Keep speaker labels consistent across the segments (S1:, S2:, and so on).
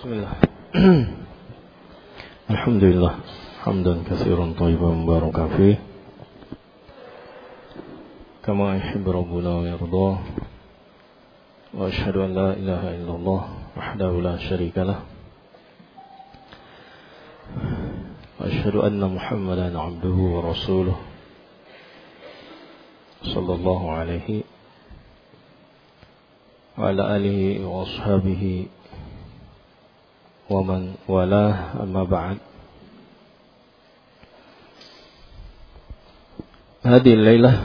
S1: Bismillah. Alhamdulillah. Hamdan katsiran thayyiban mubarakan fih. Kama yuhibbu rabbuna wa yardah. Wa asyhadu an la ilaha illallah wahdahu la syarika lah. Wa asyhadu anna Muhammadan 'abduhu wa rasuluh. Sallallahu alaihi wa ala alihi wa ashabihi wa man walah, amma ba'd. Hadhihi lailah,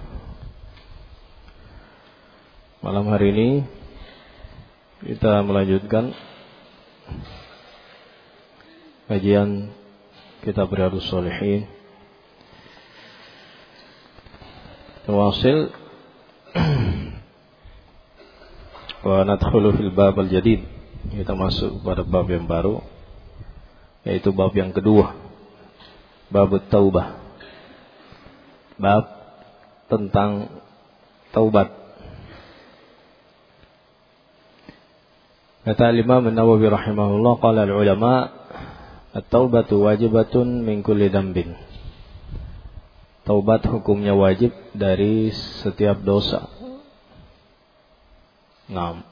S1: malam hari ini kita melanjutkan kajian kitab Riyadhus Shalihin. Tawasil wa nadkhulu fil bab al-jadid. Kita masuk pada bab yang baru, yaitu bab yang kedua, bab taubah, bab tentang taubat. Kata Imam An-Nawawi rahimahullah, qala al-ulama at-taubatu wajibatun min kulli dhanbin. Taubat hukumnya wajib dari setiap dosa. Naam.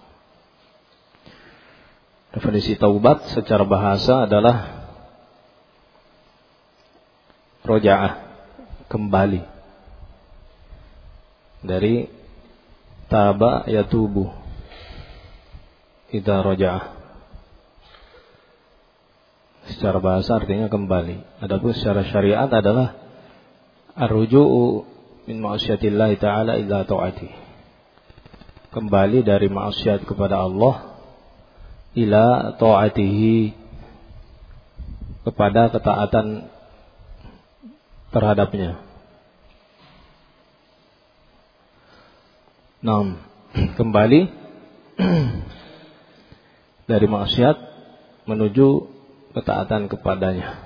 S1: Definisi taubat secara bahasa adalah roja'ah, kembali. Dari taba yatubu, idza roja'ah. Secara bahasa artinya kembali. Adapun secara syariat adalah ar-ruju'u min ma'asyiatillah ta'ala ila ta'ati. Kembali dari maksiat kepada Allah ila ta'atihi, kepada ketaatan terhadapnya. Kembali dari maksiat menuju ketaatan kepadanya.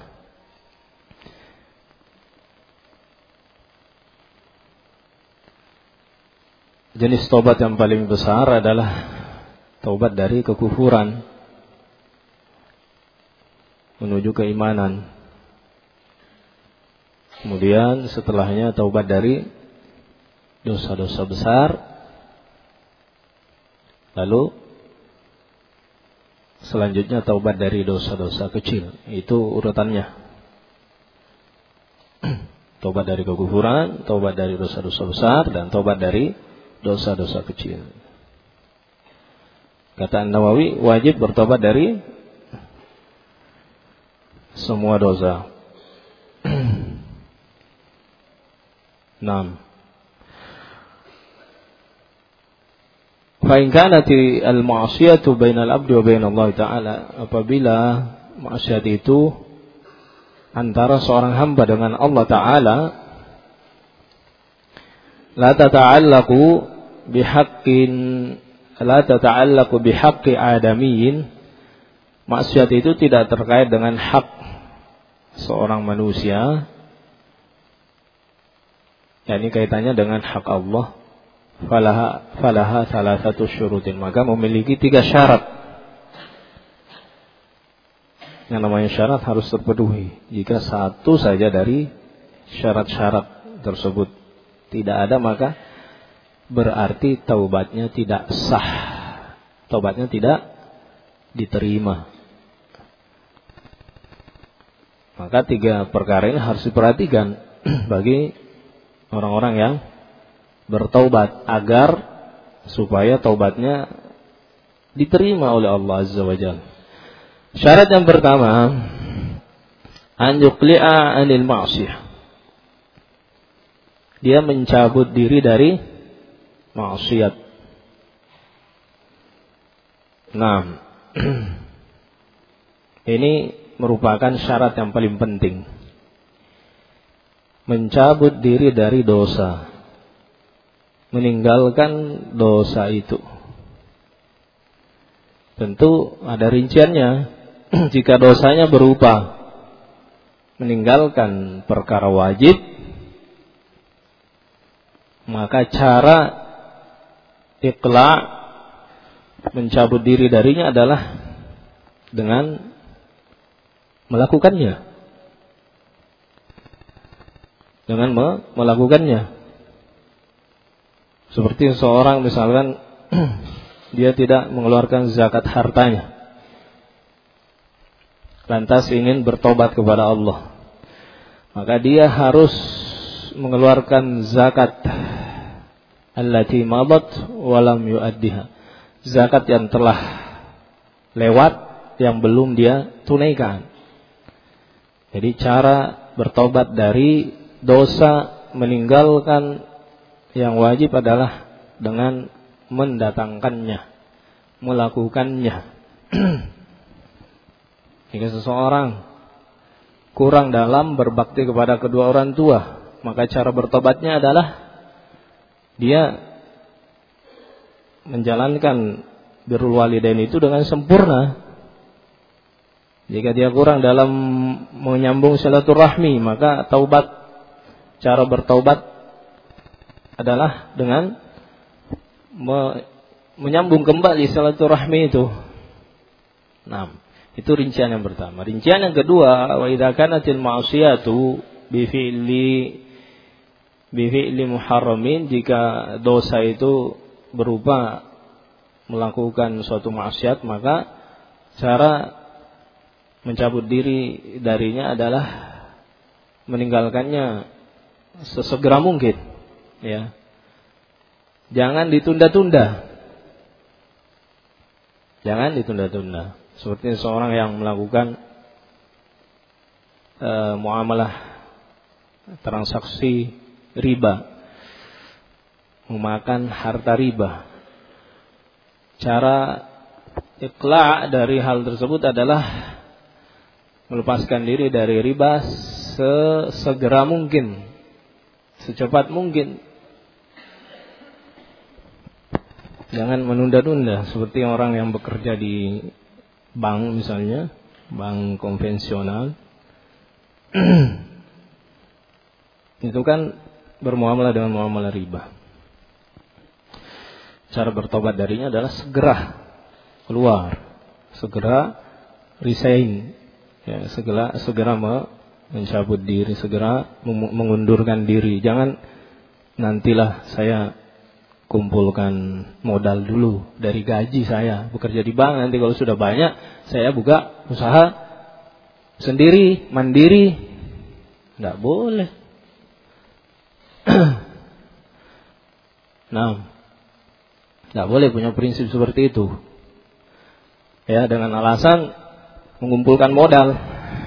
S1: Jenis taubat yang paling besar adalah taubat dari kekufuran menuju keimanan. Kemudian setelahnya taubat dari dosa-dosa besar. Lalu selanjutnya taubat dari dosa-dosa kecil. Itu urutannya. Taubat dari kekufuran, taubat dari dosa-dosa besar, dan taubat dari dosa-dosa kecil. Kata An-Nawawi, wajib bertobat dari semua dosa. Fa in kanat al-ma'siyatu bainal abdi wa bainallah ta'ala, apabila maksiat itu antara seorang hamba dengan Allah Ta'ala, la tata'allaqu bihaqqi adamiyyin, maksiat itu tidak terkait dengan hak seorang manusia, yakni kaitannya dengan hak Allah. Falaha salasatu syurutin, maka memiliki 3 syarat. Yang namanya syarat harus terpenuhi. Jika satu saja dari syarat-syarat tersebut tidak ada, maka berarti taubatnya tidak sah, taubatnya tidak diterima. Maka 3 perkara ini harus diperhatikan bagi orang-orang yang bertaubat, agar supaya taubatnya diterima oleh Allah Azza wa Jalla. Syarat yang pertama, an yuqli'a 'anil ma'siyah. Dia mencabut diri dari maksiat. Ini merupakan syarat yang paling penting. Mencabut diri dari dosa, meninggalkan dosa itu. Tentu ada rinciannya. Jika dosanya berupa meninggalkan perkara wajib, maka cara iqla', mencabut diri darinya adalah dengan melakukannya. Dengan melakukannya. Seperti seorang misalkan dia tidak mengeluarkan zakat hartanya, lantas ingin bertobat kepada Allah, maka dia harus mengeluarkan zakat allati madat walam yuaddiha, zakat yang telah lewat yang belum dia tunaikan. Jadi cara bertobat dari dosa meninggalkan yang wajib adalah dengan mendatangkannya, melakukannya. Jika seseorang kurang dalam berbakti kepada kedua orang tua, maka cara bertobatnya adalah dia menjalankan birrul walidain itu dengan sempurna. Jika dia kurang dalam menyambung silaturahmi, maka cara bertaubat adalah dengan menyambung kembali silaturahmi itu. Nah, itu rincian yang pertama. Rincian yang kedua, wa idza kanatil ma'siyatu bi fi'li muharramin, jika dosa itu berupa melakukan suatu maksiat, maka cara mencabut diri darinya adalah meninggalkannya sesegera mungkin. Ya, jangan ditunda-tunda. Jangan ditunda-tunda. Seperti seorang yang melakukan muamalah transaksi riba, memakan harta riba. Cara iqla' dari hal tersebut adalah melepaskan diri dari riba sesegera mungkin, secepat mungkin. Jangan menunda-nunda seperti orang yang bekerja di bank misalnya, bank konvensional. Itu kan bermuamalah dengan muamalah riba. Cara bertobat darinya adalah segera keluar, segera resign, ya, segera mencabut diri, segera mengundurkan diri. Jangan nantilah saya kumpulkan modal dulu dari gaji saya bekerja di bank, nanti kalau sudah banyak saya buka usaha sendiri, mandiri. Tidak boleh. Nah, tidak boleh punya prinsip seperti itu. Ya, dengan alasan mengumpulkan modal.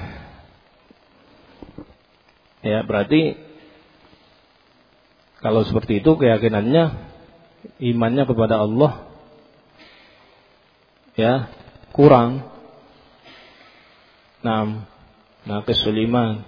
S1: Ya, berarti kalau seperti itu keyakinannya, imannya kepada Allah ya kurang. Naqisul iman.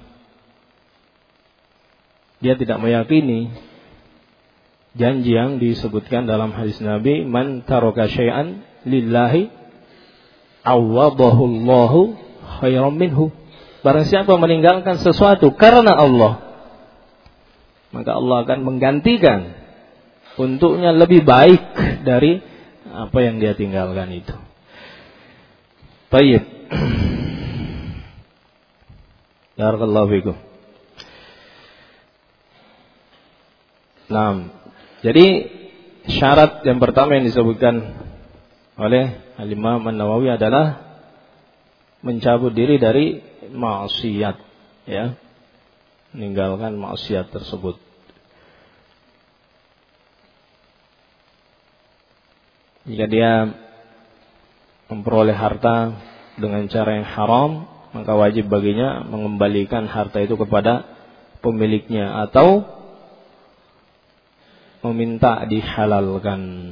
S1: Dia tidak meyakini janji yang disebutkan dalam hadis Nabi, man taraka syai'an lillahi awwadahu Allahu khairan minhu. Barang siapa meninggalkan sesuatu karena Allah, maka Allah akan menggantikan untuknya lebih baik dari apa yang dia tinggalkan itu. Baik. Barakallahu fikum. Nah, jadi syarat yang pertama yang disebutkan oleh Al-Imam An-Nawawi adalah mencabut diri dari maksiat, ya. Meninggalkan maksiat tersebut. Jika dia memperoleh harta dengan cara yang haram, maka wajib baginya mengembalikan harta itu kepada pemiliknya atau meminta dihalalkan.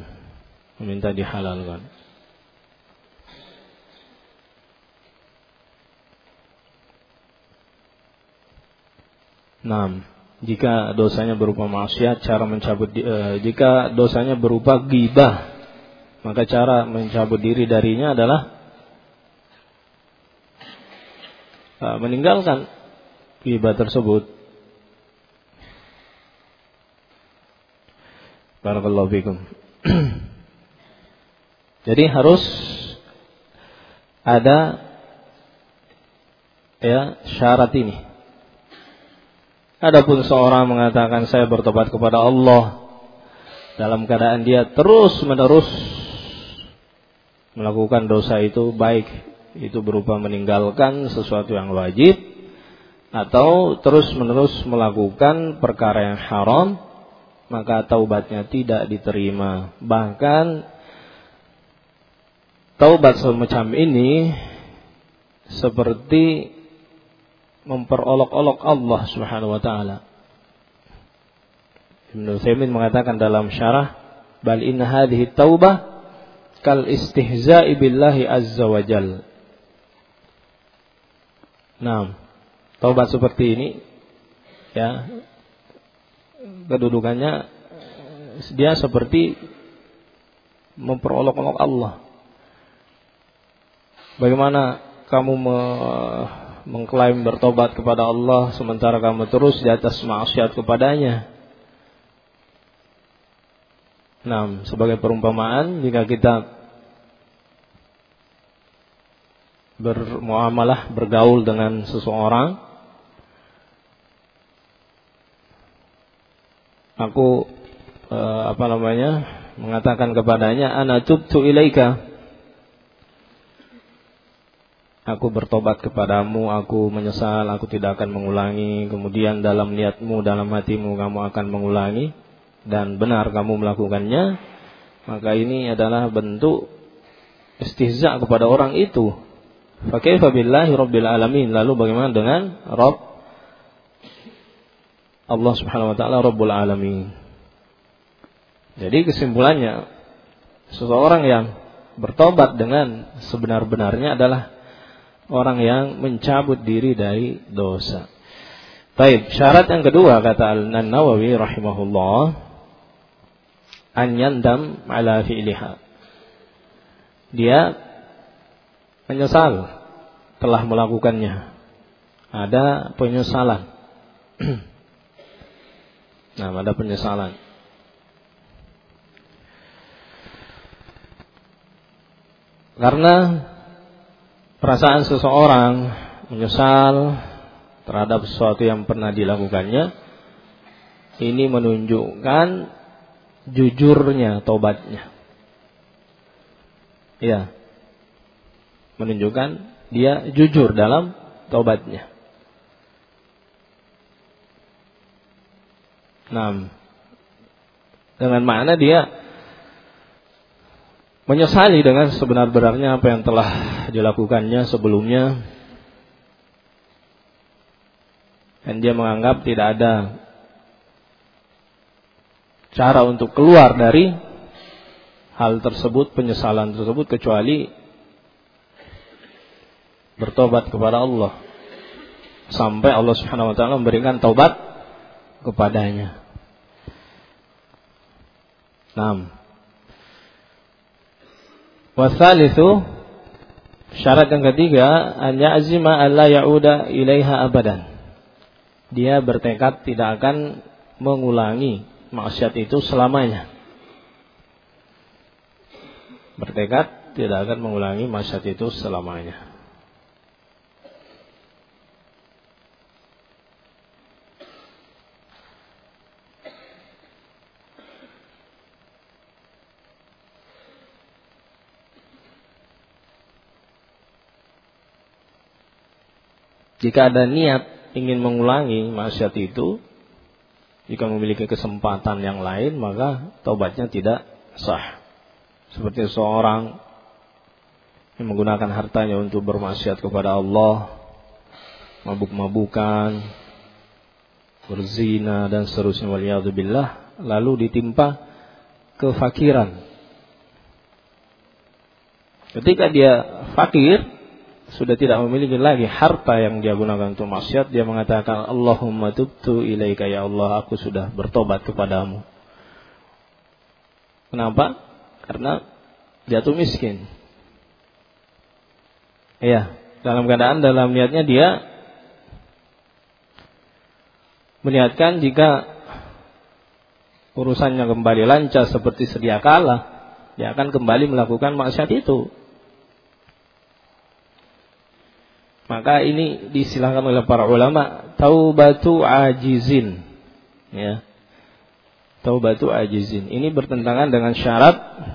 S1: Nah, jika dosanya berupa maksiat, cara mencabut jika dosanya berupa ghibah, maka cara mencabut diri darinya adalah meninggalkan ghibah tersebut. Barakallahu fikum. Jadi harus ada syarat ini. Adapun seorang mengatakan saya bertobat kepada Allah dalam keadaan dia terus-menerus melakukan dosa itu, baik itu berupa meninggalkan sesuatu yang wajib atau terus-menerus melakukan perkara yang haram, maka taubatnya tidak diterima. Bahkan taubat semacam ini seperti memperolok-olok Allah Subhanahu wa taala. Ibnu Utsaimin mengatakan dalam syarah, bal inna hadhihi taubah kal istihza'i billahi azza wa jal. Nah, taubat seperti ini kedudukannya dia seperti memperolok-olok Allah. Bagaimana kamu mengklaim bertobat kepada Allah sementara kamu terus di atas maksiat kepadanya? Nah, sebagai perumpamaan, jika kita bermuamalah, bergaul dengan seseorang, aku mengatakan kepadanya, ana tubtu ilaika, aku bertobat kepadamu, aku menyesal, aku tidak akan mengulangi. Kemudian dalam niatmu, dalam hatimu kamu akan mengulangi dan benar kamu melakukannya, maka ini adalah bentuk istihza kepada orang itu. Fa kaifa billahi rabbil alamin, lalu bagaimana dengan Rabb Allah Subhanahu wa taala, Rabbul alamin. Jadi kesimpulannya, seseorang yang bertobat dengan sebenar-benarnya adalah orang yang mencabut diri dari dosa. Baik, syarat yang kedua kata An-Nawawi rahimahullah, an yandam ala fi'liha. Dia menyesal telah melakukannya. Ada penyesalan. Nah, ada penyesalan. Karena perasaan seseorang menyesal terhadap sesuatu yang pernah dilakukannya, ini menunjukkan jujurnya taubatnya. Ya, menunjukkan dia jujur dalam taubatnya. Nah, dengan makna dia menyesali dengan sebenar-benarnya apa yang telah dilakukannya sebelumnya, dan dia menganggap tidak ada cara untuk keluar dari hal tersebut, penyesalan tersebut, kecuali bertobat kepada Allah sampai Allah Subhanahu wa taala memberikan taubat kepadanya. Naam. Wasalitsu, syarat yang ketiga, an ya'zima alla ya'uda ilaiha abadan. Dia bertekad tidak akan mengulangi maksiat itu selamanya. Bertekad tidak akan mengulangi maksiat itu selamanya. Jika ada niat ingin mengulangi maksiat itu, jika memiliki kesempatan yang lain, maka taubatnya tidak sah. Seperti seorang yang menggunakan hartanya untuk bermaksiat kepada Allah, mabuk-mabukan, berzina dan seterusnya, waliyadzubillah, lalu ditimpa kefakiran. Ketika dia fakir, sudah tidak memiliki lagi harta yang dia gunakan untuk maksiat, dia mengatakan, Allahumma tubtu ilaika, ya Allah, aku sudah bertobat kepadamu. Kenapa? Karena jatuh miskin. Iya, dalam keadaan dalam niatnya dia meniatkan jika urusannya kembali lancar seperti sedia kala, dia akan kembali melakukan maksiat itu. Maka ini disilakan oleh para ulama taubatu ajizin. Ya. Taubatu ajizin. Ini bertentangan dengan syarat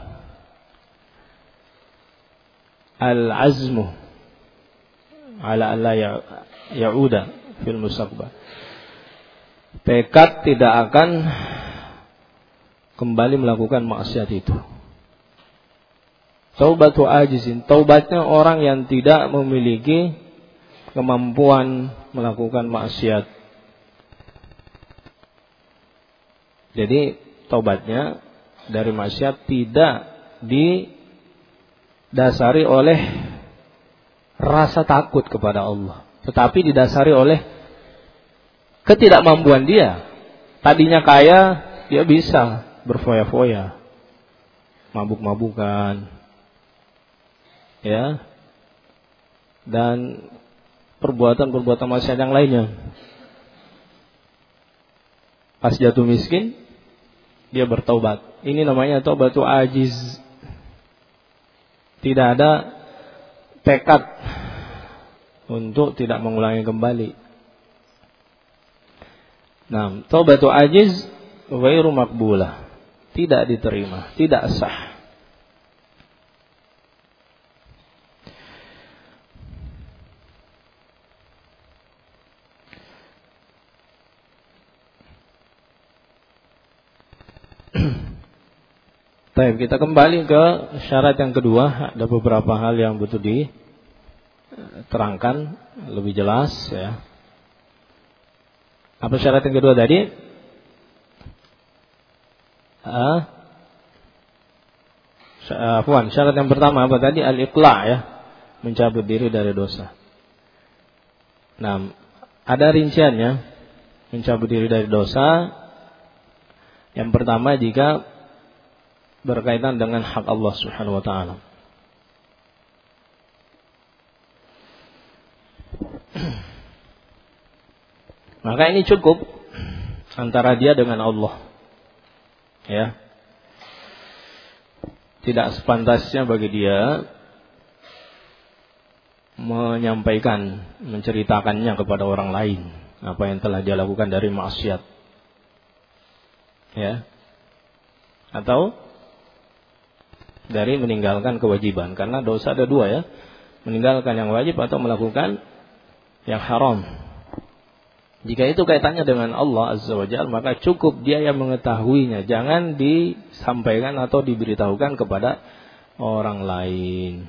S1: al-azmu ala alla ya'uda fil mustaqbal. Tekad tidak akan kembali melakukan maksiat itu. Taubatu ajizin, taubatnya orang yang tidak memiliki kemampuan melakukan maksiat. Jadi taubatnya dari maksiat tidak didasari oleh rasa takut kepada Allah, tetapi didasari oleh ketidakmampuan dia. Tadinya kaya, dia bisa berfoya-foya, mabuk-mabukan, ya, dan perbuatan-perbuatan maksiat yang lainnya. Pas jatuh miskin, dia bertaubat. Ini namanya taubatu ajiz. Tidak ada tekad untuk tidak mengulangi kembali. Nah, taubatu ajiz ghairu maqbulah, tidak diterima, tidak sah. Baik, kita kembali ke syarat yang kedua. Ada beberapa hal yang butuh diterangkan lebih jelas, ya. Apa syarat yang kedua tadi? Syarat yang pertama apa tadi? Al-iqla', ya, mencabut diri dari dosa. Nah, ada rinciannya mencabut diri dari dosa. Yang pertama, jika berkaitan dengan hak Allah Subhanahu wa taala. Maka ini cukup antara dia dengan Allah. Ya. Tidak sepantasnya bagi dia menyampaikan, menceritakannya kepada orang lain apa yang telah dia lakukan dari maksiat. Ya. Atau dari meninggalkan kewajiban, karena dosa ada dua, ya, meninggalkan yang wajib atau melakukan yang haram. Jika itu kaitannya dengan Allah Azza wa Jalla, maka cukup dia yang mengetahuinya, jangan disampaikan atau diberitahukan kepada orang lain.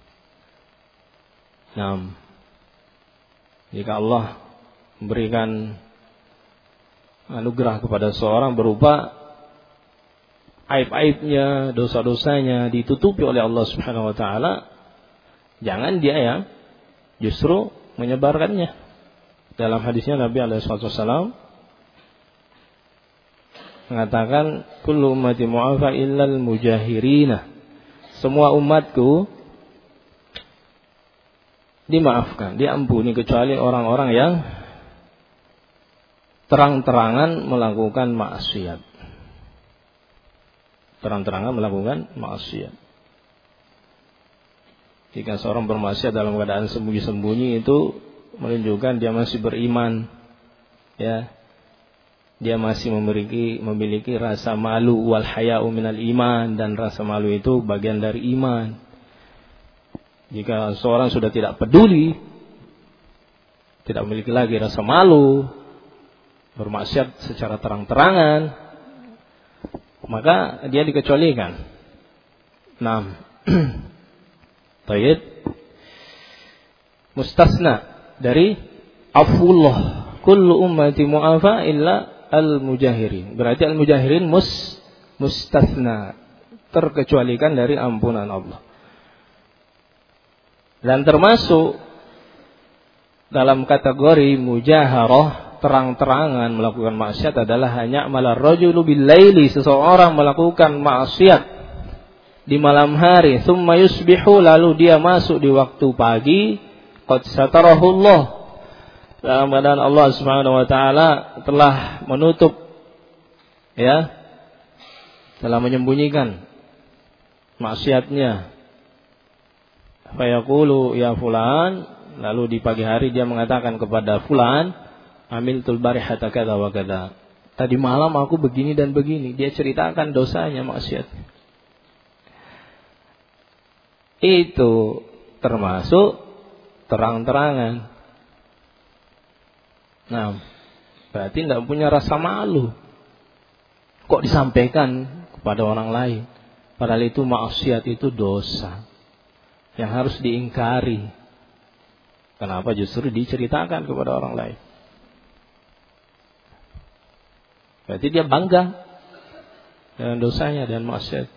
S1: Nah, jika Allah memberikan anugerah kepada seorang berupa aib-aibnya, dosa-dosanya ditutupi oleh Allah Subhanahu wa taala, jangan dia yang justru menyebarkannya. Dalam hadisnya Nabi alaihi wasallam mengatakan, kullu ummati mu'afa illal mujahirina. Semua umatku dimaafkan, diampuni kecuali orang-orang yang terang-terangan melakukan maksiat. Terang-terangan melakukan maksiat. Jika seorang bermaksiat dalam keadaan sembunyi-sembunyi, itu menunjukkan dia masih beriman, ya. Dia masih memiliki rasa malu, wal haya'u minal iman, dan rasa malu itu bagian dari iman. Jika seorang sudah tidak peduli, tidak memiliki lagi rasa malu, bermaksiat secara terang-terangan, maka dia dikecualikan. Nah, tayyib, mustasna dari afullah, kullu ummati mu'afa illa al-mujahirin. Berarti al-mujahirin mustasna, terkecualikan dari ampunan Allah. Dan termasuk dalam kategori mujaharah, terang-terangan melakukan maksiat, adalah hanya malar rajulu bil laili, seseorang melakukan maksiat di malam hari, thumma yusbihu, lalu dia masuk di waktu pagi, qad satarahullah, dalam keadaan Allah Subhanahu wa taala telah menutup, ya, telah menyembunyikan maksiatnya. Fayaqulu ya fulan, lalu di pagi hari dia mengatakan kepada fulan, amiltul barihata kadza wa kadza. Tadi malam aku begini dan begini. Dia ceritakan dosanya, maksiat. Itu termasuk terang-terangan. Nah, berarti tidak punya rasa malu. Kok disampaikan kepada orang lain? Padahal itu maksiat, itu dosa yang harus diingkari. Kenapa justru diceritakan kepada orang lain? Berarti dia bangga dengan dosanya dan maksiat.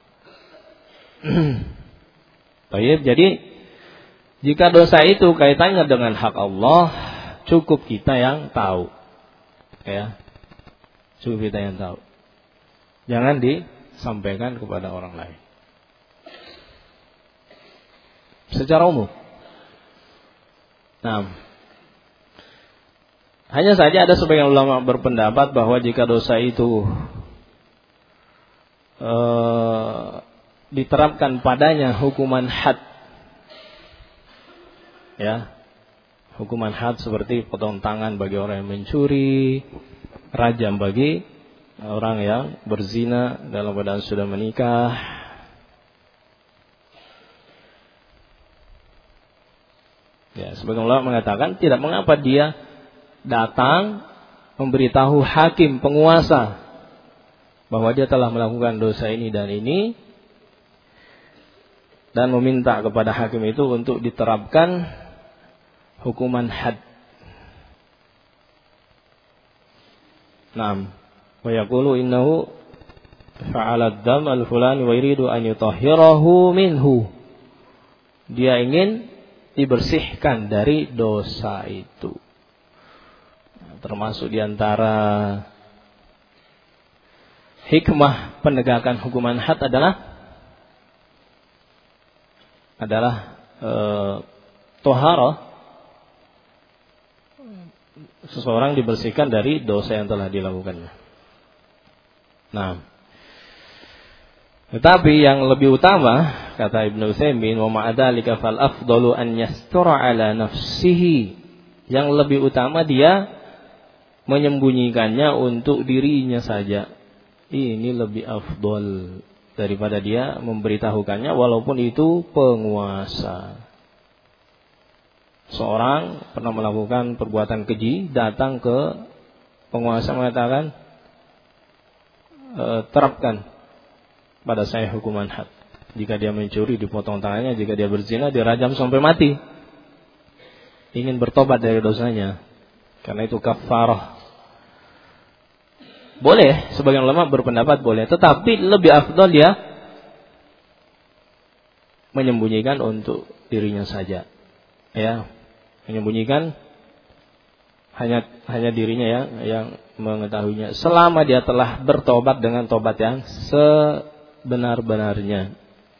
S1: Baik, jadi jika dosa itu kaitannya dengan hak Allah, cukup kita yang tahu. Ya. Cukup kita yang tahu. Jangan disampaikan kepada orang lain. Secara umum. Nah, hanya saja ada sebagian ulama berpendapat bahwa jika dosa itu diterapkan padanya hukuman had, ya, hukuman had seperti potong tangan bagi orang yang mencuri, rajam bagi orang yang berzina dalam keadaan sudah menikah. Ya, sebagian ulama mengatakan tidak mengapa dia datang memberitahu hakim, penguasa, bahwa dia telah melakukan dosa ini dan ini, dan meminta kepada hakim itu untuk diterapkan hukuman had. Naam, wa yaqulu innahu fa'ala ad-dam al-fulani wa yuridu an yutahhirahu minhu. Dia ingin dibersihkan dari dosa itu. Termasuk diantara hikmah penegakan hukuman had adalah toharah, seseorang dibersihkan dari dosa yang telah dilakukannya. Nah, tetapi yang lebih utama, kata Ibnu Utsaimin, wa ma'adzalika fal afdalu an yastura ala nafsihi. Yang lebih utama dia menyembunyikannya untuk dirinya saja. Ini lebih afdal daripada dia memberitahukannya walaupun itu penguasa. Seorang pernah melakukan perbuatan keji, datang ke penguasa mengatakan, terapkan pada saya hukuman had. Jika dia mencuri, dipotong tangannya. Jika dia berzina, dirajam sampai mati. Ingin bertobat dari dosanya, karena itu kafarah. Boleh, sebagian ulama berpendapat boleh, tetapi lebih afdal dia menyembunyikan untuk dirinya saja. Ya, menyembunyikan hanya dirinya yang mengetahuinya, selama dia telah bertobat dengan tobat yang sebenar-benarnya.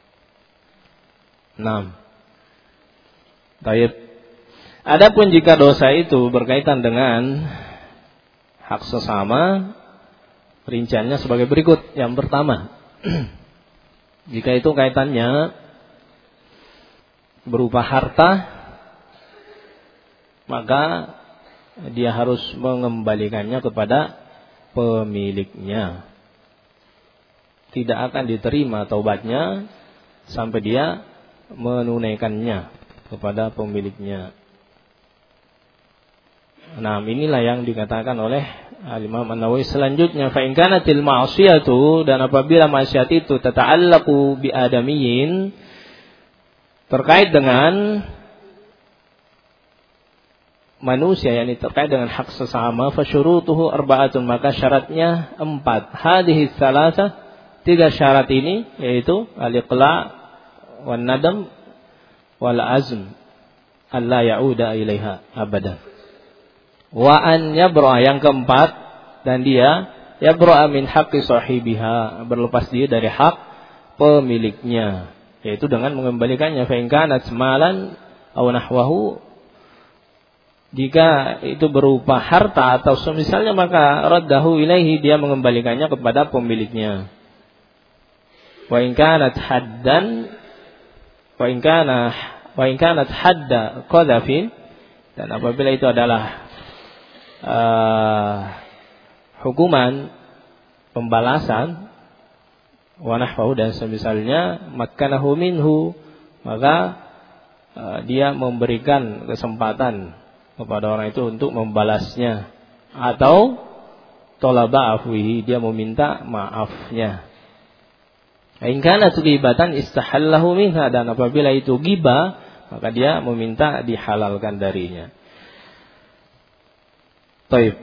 S1: 6. Baik. Adapun jika dosa itu berkaitan dengan hak sesama, rinciannya sebagai berikut. Yang pertama, jika itu kaitannya berupa harta, maka dia harus mengembalikannya kepada pemiliknya. Tidak akan diterima taubatnya sampai dia menunaikannya kepada pemiliknya. Nah, inilah yang dikatakan oleh Al-Imam An-Nawawi selanjutnya, fa in kanatil ma'siyatu, dan apabila maksiat itu tata'allaqu bi adamiyyin, terkait dengan manusia, yakni terkait dengan hak sesama, fa syurutuhu arba'atun, maka syaratnya 4. Hadhihi tsalatsa, 3 syarat ini yaitu al-iqla' wan nadam wal azm alla ya'uda ilaiha abadan. Wa an yabra, yang keempat, dan dia yabra min haqqi sahibiha, berlepas diri dari hak pemiliknya, yaitu dengan mengembalikannya. Fa in kanat malan aw nahwahu, jika itu berupa harta atau semisalnya, maka raddahu ilaihi, dia mengembalikannya kepada pemiliknya. Wa in kanat haddan, wa in kana Wa in kanat hadda qadhafin, dan apabila itu adalah hukuman pembalasan, wa nahwahu, dan semisalnya, makkanahu minhu, maka dia memberikan kesempatan kepada orang itu untuk membalasnya, atau talaba afwihi, dia meminta maafnya. In kanat ghibatan istahallahu minha, dan apabila itu ghibah, maka dia meminta dihalalkan darinya. Baik.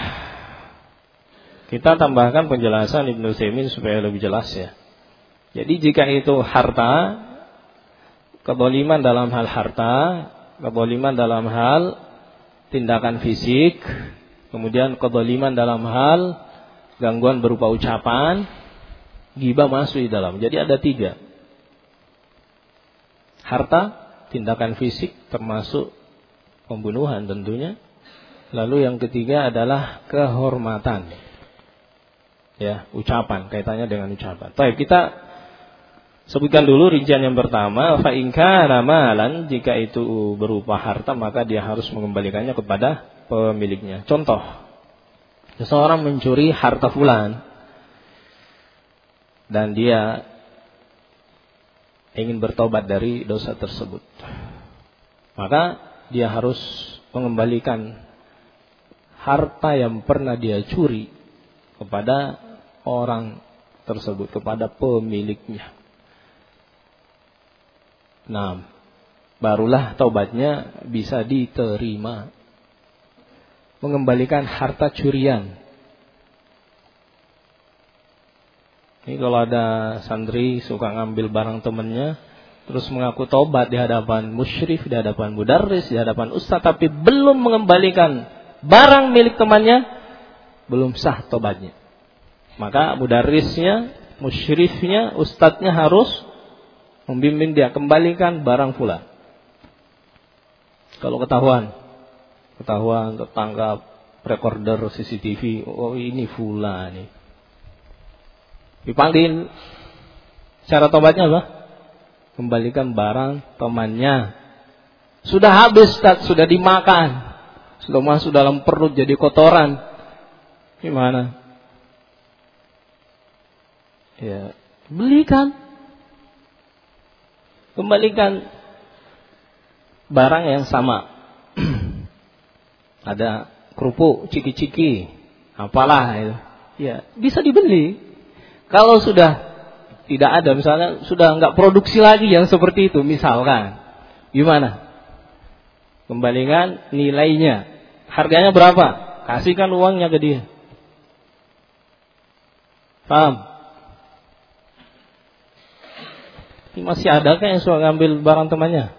S1: Kita tambahkan penjelasan Ibnu Utsaimin supaya lebih jelas ya. Jadi jika itu harta, kezaliman dalam hal harta, kezaliman dalam hal tindakan fisik, kemudian kezaliman dalam hal gangguan berupa ucapan, ghibah masuk di dalam. Jadi ada 3. Harta, tindakan fisik termasuk pembunuhan tentunya. Lalu yang ketiga adalah kehormatan. Ya, ucapan, kaitannya dengan ucapan. Baik, kita sebutkan dulu rincian yang pertama. Fa in kana malan, jika itu berupa harta, maka dia harus mengembalikannya kepada pemiliknya. Contoh, seseorang mencuri harta fulan dan dia ingin bertobat dari dosa tersebut, maka dia harus mengembalikan harta yang pernah dia curi kepada orang tersebut, kepada pemiliknya. Nah, barulah taubatnya bisa diterima. Mengembalikan harta curian. Ini kalau ada santri suka ngambil barang temannya, terus mengaku taubat di hadapan musyrif, di hadapan mudarris, di hadapan ustaz, tapi belum mengembalikan barang milik temannya, belum sah taubatnya. Maka mudarrisnya, musyrifnya, ustadznya harus membimbing dia, kembalikan barang fulan. Kalau ketahuan, tertangkap recorder CCTV, oh ini fulan nih, dipanggil, cara taubatnya apa? Kembalikan barang temannya. Sudah habis, Ustaz, sudah dimakan, sudah masuk dalam perut jadi kotoran, gimana? Ya, belikan, kembalikan barang yang sama. Ada kerupuk, ciki-ciki, apalah itu. Ya, bisa dibeli. Kalau sudah tidak ada, misalnya sudah enggak produksi lagi yang seperti itu, misalkan, gimana? Kembalikan nilainya. Harganya berapa? Kasihkan uangnya ke dia. Paham? Ini masih adakah yang suka ngambil barang temannya?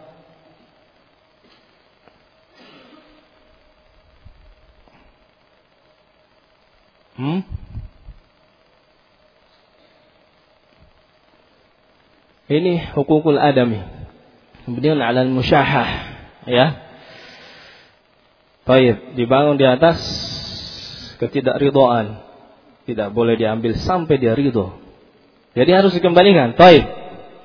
S1: Ini hukukul adami. Kemudian alal musyahah, ya. Baik, dibangun di atas ketidakridhaan. Tidak boleh diambil sampai dia ridho. Jadi harus dikembalikan. Baik.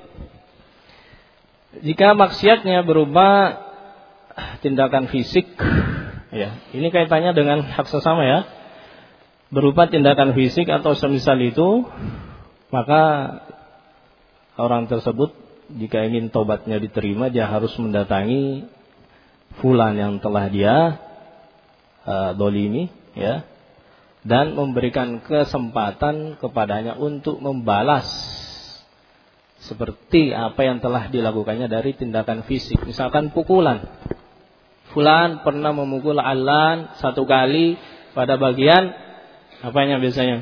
S1: Jika maksiatnya berupa tindakan fisik, ya, ini kaitannya dengan hak sesama ya. Berupa tindakan fisik atau semisal itu, maka orang tersebut jika ingin taubatnya diterima, dia harus mendatangi fulan yang telah dia dolimi, ya, dan memberikan kesempatan kepadanya untuk membalas seperti apa yang telah dilakukannya dari tindakan fisik. Misalkan pukulan. Fulan pernah memukul Alan 1 kali pada bagian apanya biasanya?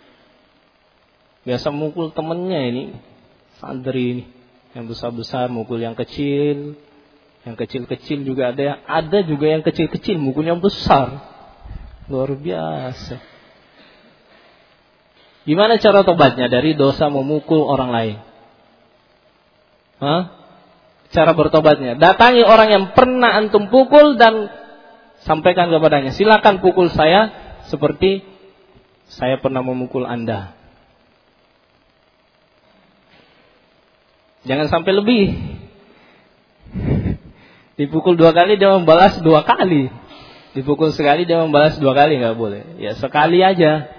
S1: Biasa mukul temennya ini, santri ini. Yang besar-besar mukul yang kecil, yang kecil-kecil juga ada juga yang kecil-kecil mukul yang besar. Luar biasa. Gimana cara tobatnya dari dosa memukul orang lain? Cara bertobatnya, datangi orang yang pernah antum pukul dan sampaikan kepadanya, silakan pukul saya seperti saya pernah memukul Anda. Jangan sampai lebih. Dipukul 2 kali dia membalas 2 kali. Dipukul sekali dia membalas 2 kali, nggak boleh. Ya sekali aja.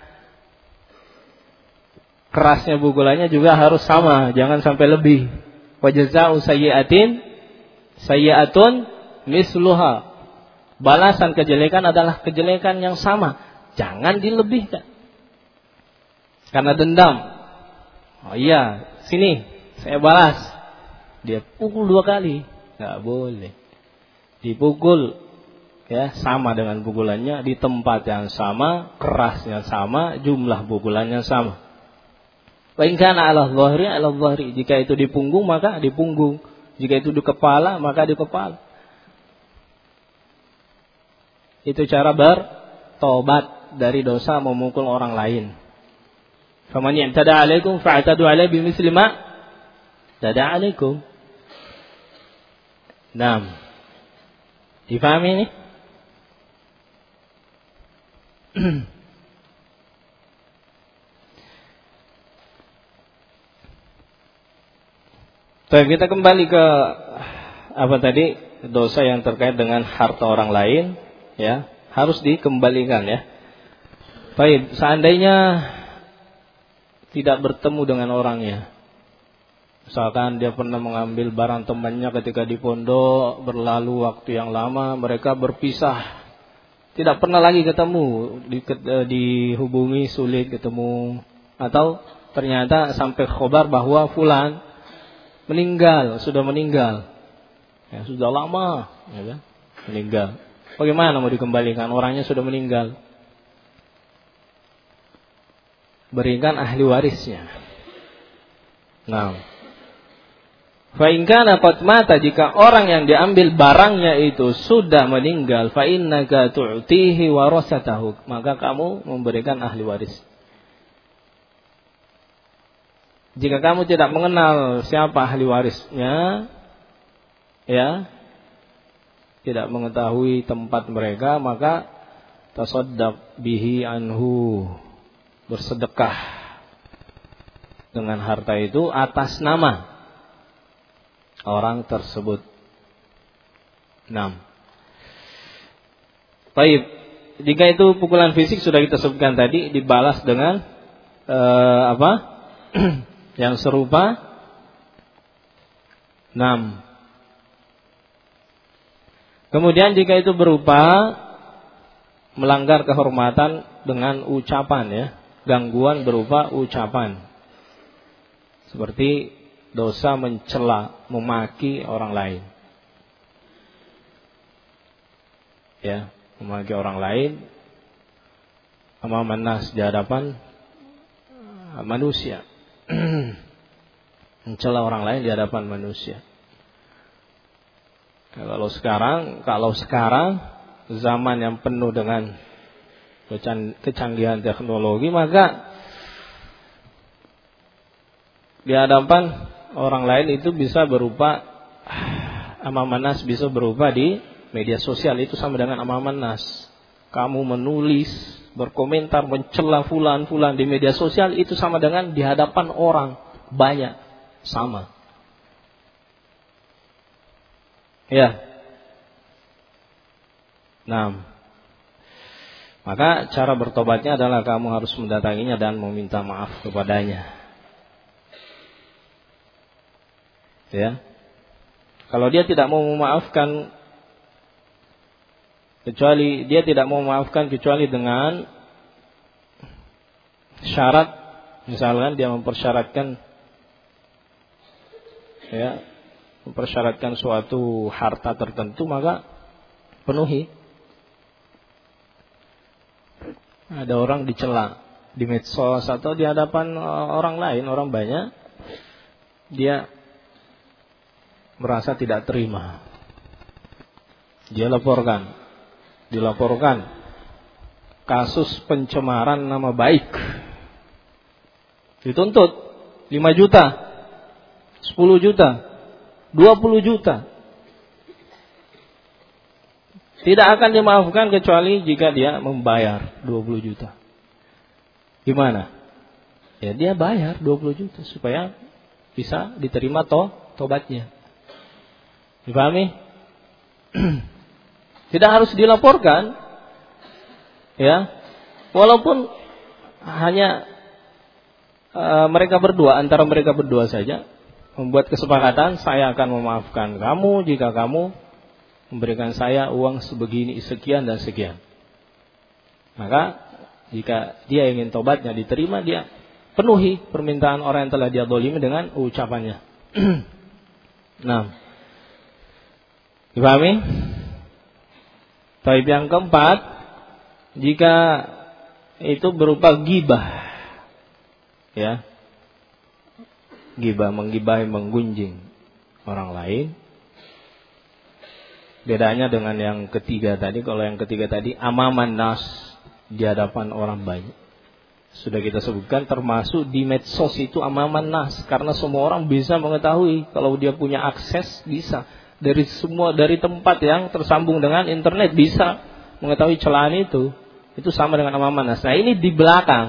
S1: Kerasnya pukulannya juga harus sama, jangan sampai lebih. Wa jazaa'u sayyi'atun misluha. Balasan kejelekan adalah kejelekan yang sama. Jangan dilebihkan. Karena dendam. Oh iya, sini saya balas. Dia pukul 2 kali. Nggak boleh. Dipukul ya sama dengan pukulannya, di tempat yang sama, kerasnya sama, jumlah pukulannya sama. Wa in kana 'ala dhahri. Jika itu di punggung maka di punggung. Jika itu di kepala maka di kepala. Itu cara bertobat dari dosa memukul orang lain. Faman i'tada 'alaikum fa'tadu 'alaihi bimithli ma tada 'alaikum. Naam. Difahami ini? Baik, kita kembali ke apa tadi, dosa yang terkait dengan harta orang lain, ya, harus dikembalikan ya. Baik, seandainya tidak bertemu dengan orangnya, misalkan dia pernah mengambil barang temannya ketika di pondok, berlalu waktu yang lama, mereka berpisah, tidak pernah lagi ketemu, dihubungi sulit ketemu, atau ternyata sampai khabar bahwa fulan sudah meninggal, ya, sudah lama, ya kan? Meninggal. Bagaimana mau dikembalikan? Orangnya sudah meninggal. Berikan ahli warisnya. Nah, fa in kana qad mata, jika orang yang diambil barangnya itu sudah meninggal, fa innaka tu'tihi warasatahu, maka kamu memberikan ahli waris. Jika kamu tidak mengenal siapa ahli warisnya, ya, tidak mengetahui tempat mereka, maka tasaddaq bihi anhu, bersedekah dengan harta itu atas nama orang tersebut. 6. Baik, jika itu pukulan fisik sudah kita sebutkan tadi, dibalas dengan yang serupa. 6. Kemudian jika itu berupa melanggar kehormatan dengan ucapan, ya, gangguan berupa ucapan, seperti dosa mencela, memaki orang lain, ya, memaki orang lain amaman nas, di hadapan manusia. Mencela orang lain di hadapan manusia. Kalau sekarang zaman yang penuh dengan kecanggihan teknologi, maka di hadapan orang lain itu bisa berupa amaman nas, bisa berupa di media sosial, itu sama dengan amaman nas. Kamu menulis, berkomentar, mencela fulan di media sosial, itu sama dengan di hadapan orang banyak, sama. Ya. Nah, maka cara bertobatnya adalah kamu harus mendatanginya dan meminta maaf kepadanya. Ya. Kalau dia tidak mau memaafkan, kecuali dengan syarat, misalkan dia mempersyaratkan suatu harta tertentu, maka penuhi. Ada orang dicela di medsos atau di hadapan orang lain, orang banyak, dia merasa tidak terima. Dia dilaporkan kasus pencemaran nama baik, dituntut 5 juta, 10 juta, 20 juta. Tidak akan dimaafkan kecuali jika dia membayar 20 juta. Gimana? Ya, dia bayar 20 juta supaya bisa diterima tobatnya. Dipahami? Tidak harus dilaporkan. Ya. Walaupun hanya mereka berdua, antara mereka berdua saja membuat kesepakatan, saya akan memaafkan kamu jika kamu memberikan saya uang sebegini, sekian dan sekian. Maka jika dia ingin tobatnya diterima, dia penuhi permintaan orang yang telah dia zalimi dengan ucapannya. Nah, dipahami? Taib yang keempat, jika itu berupa ghibah, ya, ghibah, menggibahi, menggunjing orang lain. Bedanya dengan yang ketiga tadi. Kalau yang ketiga tadi amaman nas, di hadapan orang banyak. Sudah kita sebutkan, termasuk di medsos itu amaman nas, karena semua orang bisa mengetahui. Kalau dia punya akses, bisa dari tempat yang tersambung dengan internet bisa mengetahui celaan itu. Itu sama dengan amaman nas. Nah, ini di belakang.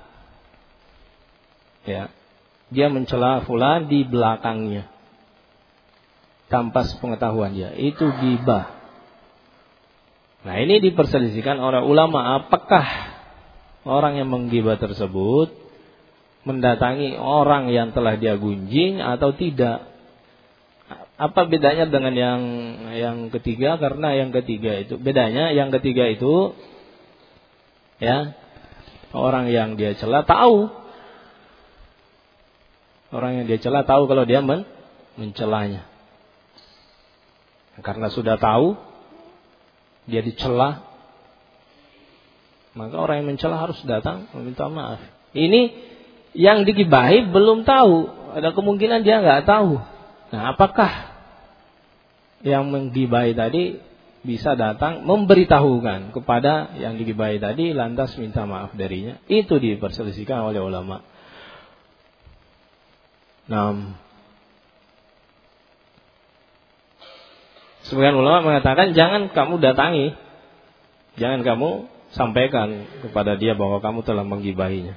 S1: Ya. Dia mencela fulan di belakangnya tanpa sepengetahuan dia. Itu ghibah. Nah, ini diperselisihkan oleh ulama, apakah orang yang menggibah tersebut mendatangi orang yang telah dia gunjing atau tidak. Apa bedanya dengan yang ketiga? Karena yang ketiga itu bedanya, yang ketiga itu ya, orang yang dia cela tahu. Orang yang dia cela tahu kalau dia mencelanya. Karena sudah tahu dia dicela, maka orang yang mencela harus datang meminta maaf. Ini yang digibahi belum tahu, ada kemungkinan dia nggak tahu. Nah, apakah yang menggibahi tadi bisa datang memberitahukan kepada yang digibahi tadi, lantas minta maaf darinya? Itu diperselisihkan oleh ulama. Nah, sebagian ulama mengatakan jangan kamu datangi, jangan kamu sampaikan kepada dia bahwa kamu telah menggibahinya.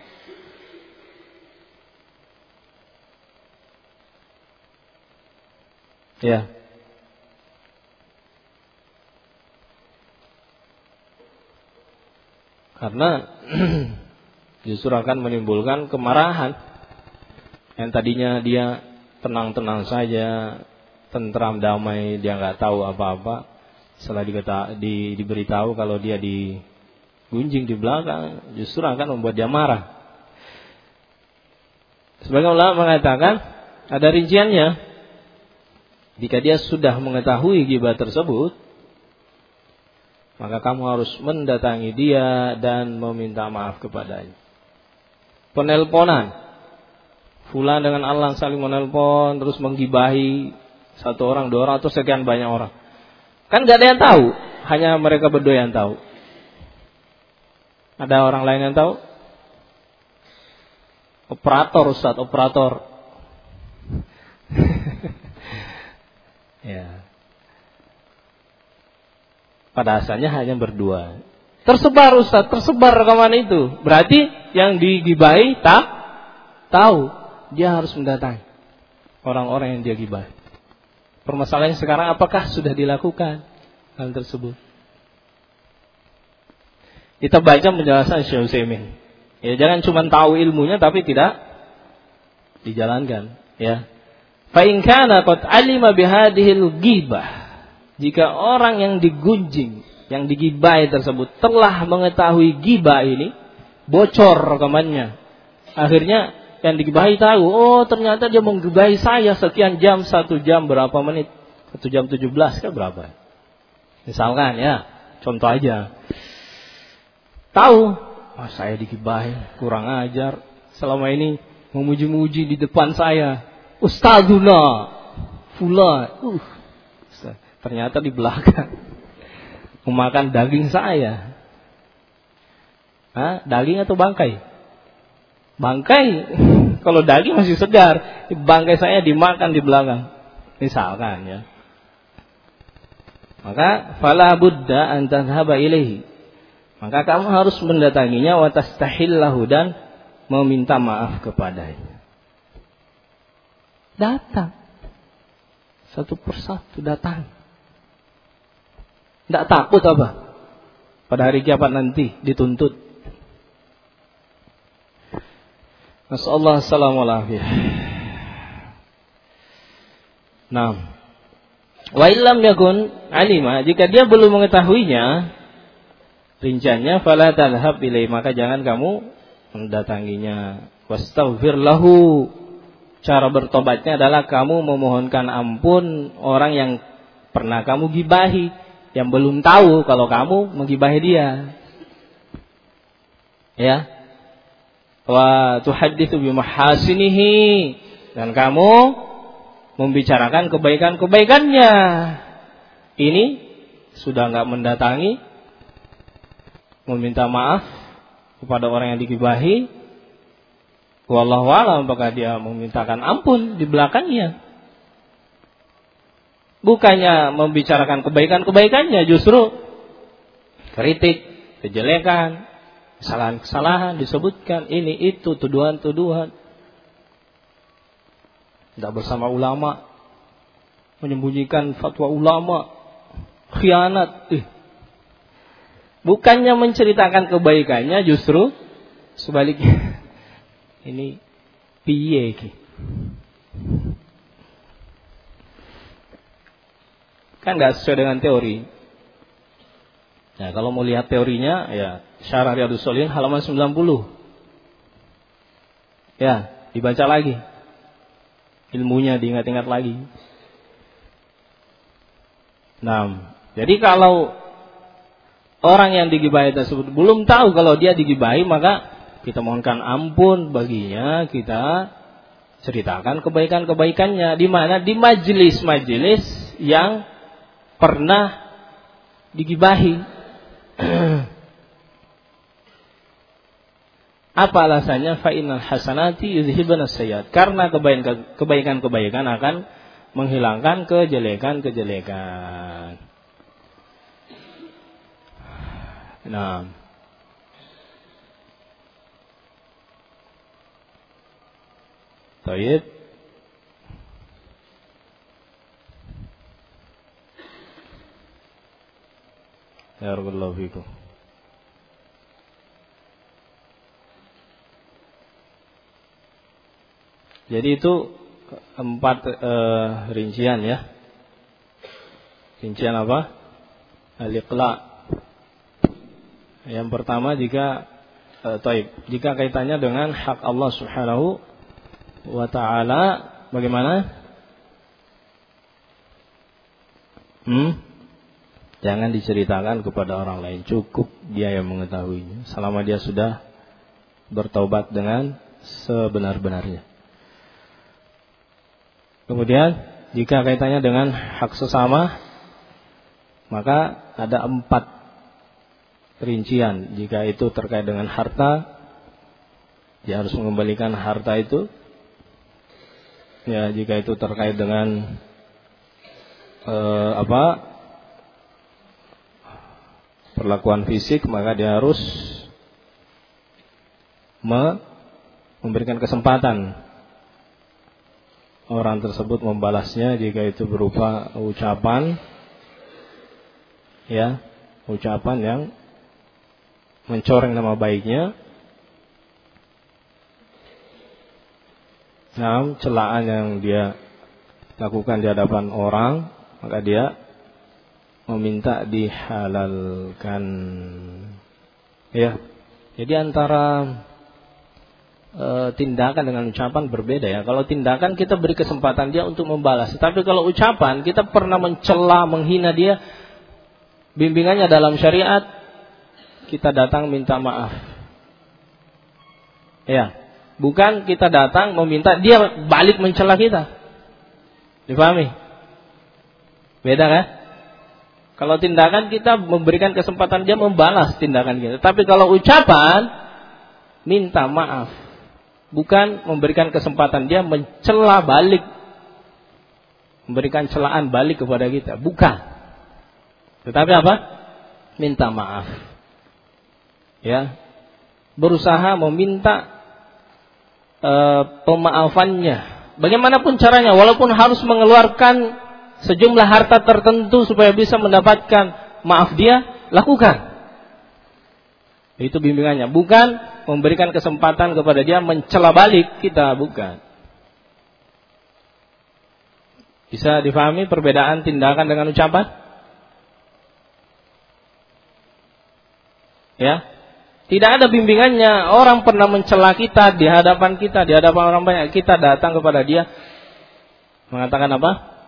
S1: Ya. Karena justru akan menimbulkan kemarahan. Yang tadinya dia tenang-tenang saja, tentram, damai, dia nggak tahu apa-apa. Setelah diberitahu kalau dia digunjing di belakang, justru akan membuat dia marah. Sebagian ulama mengatakan ada rinciannya. Jika dia sudah mengetahui ghibah tersebut, maka kamu harus mendatangi dia dan meminta maaf kepadanya. Penelponan, fulan dengan Allah saling menelpon, terus menggibahi satu orang, dua orang, atau sekian banyak orang. Kan gak ada yang tahu, hanya mereka berdua yang tahu. Ada orang lain yang tahu? Operator, Ustaz, operator. Ya. Pada asalnya hanya berdua. Tersebar, Ustaz, tersebar rekaman itu. Berarti yang digibahi tahu. Dia harus mendatangi orang-orang yang dia gibahi. Permasalahannya sekarang, apakah sudah dilakukan hal tersebut? Kita baca penjelasan Syekh Utsaimin. Ya, jangan cuma tahu ilmunya tapi tidak dijalankan. Ya. Fa in kana qad alima bihadhil ghibah. Jika orang yang digunjing, yang digibahi tersebut telah mengetahui ghibah ini, bocor rekamannya. Akhirnya yang digibahi tahu, oh ternyata dia menggibahi saya sekian jam, 1 jam berapa menit, 1 jam 17 kan berapa? Misalkan ya, contoh aja. Tahu, oh, saya digibahi, kurang ajar, selama ini memuji-muji di depan saya, Ustazuna, fulan, ternyata di belakang memakan daging saya. Hah? Daging atau bangkai? Bangkai, kalau daging masih segar, bangkai saya dimakan di belakang, misalkan ya. Maka fala budda an tadhhaba ilaihi. Maka kamu harus mendatanginya wa tastahillahu, dan meminta maaf kepadanya. Datang. Satu persatu datang. Tidak takut apa? Pada hari kiamat nanti dituntut. Nasallahu alaihi wasallam. Nah, wa illam yakun alima, jika dia belum mengetahuinya rinciannya, fala tadhhab ilaihi, maka jangan kamu mendatanginya. Wastaghfir lahu, cara bertobatnya adalah kamu memohonkan ampun orang yang pernah kamu gibahi, yang belum tahu kalau kamu menggibahi dia. Ya. Wa tuhadditsu bimahasinihi, dan kamu membicarakan kebaikan-kebaikannya. Ini sudah enggak mendatangi, meminta maaf kepada orang yang digibahi. Wallahu a'lam, apakah dia memintakan ampun di belakangnya. Bukannya membicarakan kebaikan-kebaikannya, justru kritik, kejelekan, kesalahan-kesalahan disebutkan, ini itu, tuduhan-tuduhan. Tidak bersama ulama, menyembunyikan fatwa ulama, khianat. Bukannya menceritakan kebaikannya, justru sebaliknya. Ini piye iki? Kan nggak sesuai dengan teori. Nah, kalau mau lihat teorinya, ya Syarah Riyadhus Shalihin halaman 90. Ya, dibaca lagi. Ilmunya diingat-ingat lagi. Nah, jadi kalau orang yang digibahi tersebut belum tahu kalau dia digibahi, maka kita mohonkan ampun baginya, kita ceritakan kebaikan-kebaikannya. Di mana? Di majelis-majelis yang pernah digibahi. Apa alasannya? Fa innal hasanati yuzhibun as-sayyi'at. Karena kebaikan-kebaikan akan menghilangkan kejelekan-kejelekan. Nah, baik. Barakallahu fikum. Jadi itu 4 rincian ya. Rincian apa? Al-iqla. Yang pertama jika kaitannya dengan hak Allah Subhanahu wa ta'ala, bagaimana? Jangan diceritakan kepada orang lain, cukup dia yang mengetahuinya selama dia sudah bertaubat dengan sebenar-benarnya. Kemudian jika kaitannya dengan hak sesama, maka ada 4 rincian. Jika itu terkait dengan harta, dia harus mengembalikan harta itu. Ya, jika itu terkait dengan perlakuan fisik, maka dia harus memberikan kesempatan orang tersebut membalasnya, jika itu berupa ucapan, ya, ucapan yang mencoreng nama baiknya. Nah, celaan yang dia lakukan di hadapan orang, maka dia meminta dihalalkan. Ya. Jadi antara tindakan dengan ucapan berbeda ya. Kalau tindakan kita beri kesempatan dia untuk membalas, tapi kalau ucapan kita pernah mencela, menghina dia, bimbingannya dalam syariat kita datang minta maaf. Ya, bukan kita datang meminta dia balik mencela kita. Dipahami? Beda kan? Kalau tindakan kita memberikan kesempatan dia membalas tindakan kita, tapi kalau ucapan minta maaf. Bukan memberikan kesempatan dia mencela balik, memberikan celaan balik kepada kita, bukan. Tetapi apa? Minta maaf. Ya, berusaha meminta pemaafannya. Bagaimanapun caranya, walaupun harus mengeluarkan sejumlah harta tertentu supaya bisa mendapatkan maaf dia, lakukan. Itu bimbingannya, bukan memberikan kesempatan kepada dia mencela balik kita, bukan. Bisa difahami perbedaan tindakan dengan ucapan? Ya. Tidak ada bimbingannya. Orang pernah mencela kita di hadapan orang banyak, kita datang kepada dia mengatakan apa?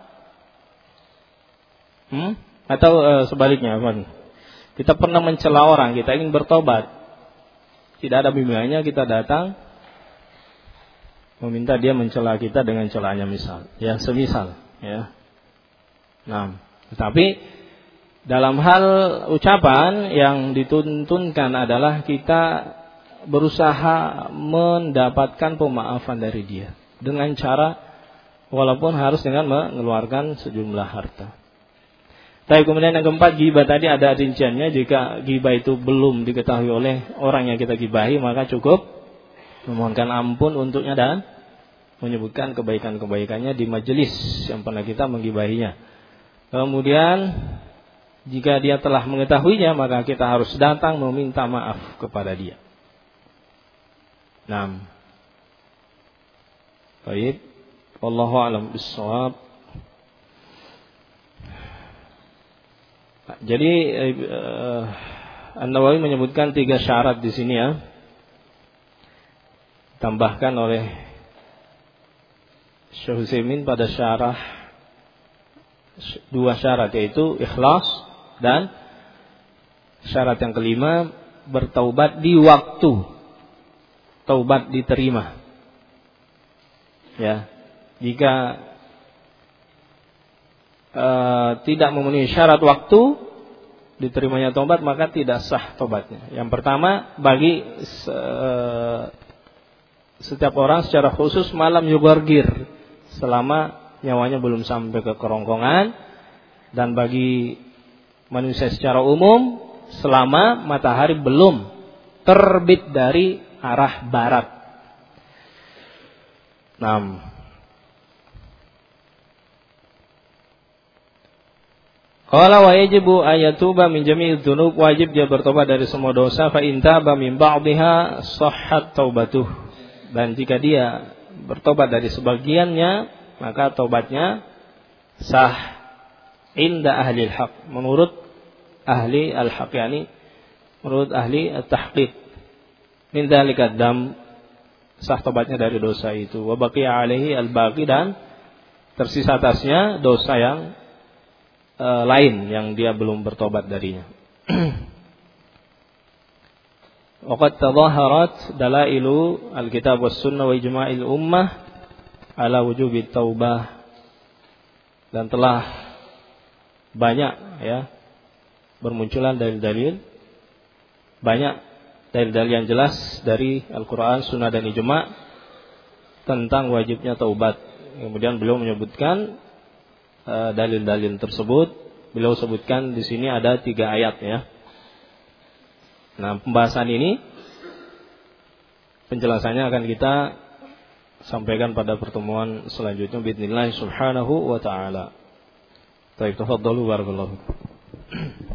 S1: Atau sebaliknya, apa? Kita pernah mencela orang, kita ingin bertobat. Tidak ada bimbingannya, kita datang meminta dia mencela kita dengan celaannya misal, ya semisal, ya. Nah, tetapi dalam hal ucapan yang dituntunkan adalah kita berusaha mendapatkan pemaafan dari dia dengan cara walaupun harus dengan mengeluarkan sejumlah harta. Tapi kemudian yang keempat, ghibah tadi ada rinciannya. Jika ghibah itu belum diketahui oleh orang yang kita ghibahi, maka cukup memohonkan ampun untuknya dan menyebutkan kebaikan-kebaikannya di majelis yang pernah kita menggibahinya. Kemudian jika dia telah mengetahuinya, maka kita harus datang meminta maaf kepada dia. Naam. Baik. Wallahu a'lam bishawab. Jadi An-Nawawi menyebutkan 3 syarat di sini, ya. Tambahkan oleh Syekh Utsaimin pada syarah 2 syarat, yaitu ikhlas dan syarat yang kelima bertaubat di waktu taubat diterima. Ya, jika tidak memenuhi syarat waktu diterimanya taubat, maka tidak sah taubatnya. Yang pertama, bagi setiap orang secara khusus malam yugargir, selama nyawanya belum sampai ke kerongkongan, dan bagi manusia secara umum selama matahari belum terbit dari arah barat. Qala wa yajibu ayatuba min jami'id dzunub, wajib dia bertobat dari semua dosa, fa in taba min ba'dihha sahhat taubatuh. Dan jika dia bertobat dari sebagiannya, maka taubatnya sah inda ahli al-haq, menurut ahli al-haq, yakni menurut ahli at-tahqiq. Min dzalika dam, sah taubatnya dari dosa itu. Wa baqiya alaihi al-baqi, dan tersisa atasnya dosa yang lain yang dia belum bertobat darinya. Waqad tadhaharat dalailu al-kitab was sunnah wa ijma'il ummah ala wujubi taubah, dan telah banyak, ya, bermunculan dalil-dalil, banyak dalil-dalil yang jelas dari Al-Qur'an, sunnah dan ijma' tentang wajibnya taubat. Kemudian beliau menyebutkan dalil-dalil tersebut. Beliau sebutkan di sini ada 3 ayat, ya. Nah, pembahasan ini, penjelasannya akan kita sampaikan pada pertemuan selanjutnya biidznillah subhanahu wa ta'ala. Baik, tafadhalu barakallahu.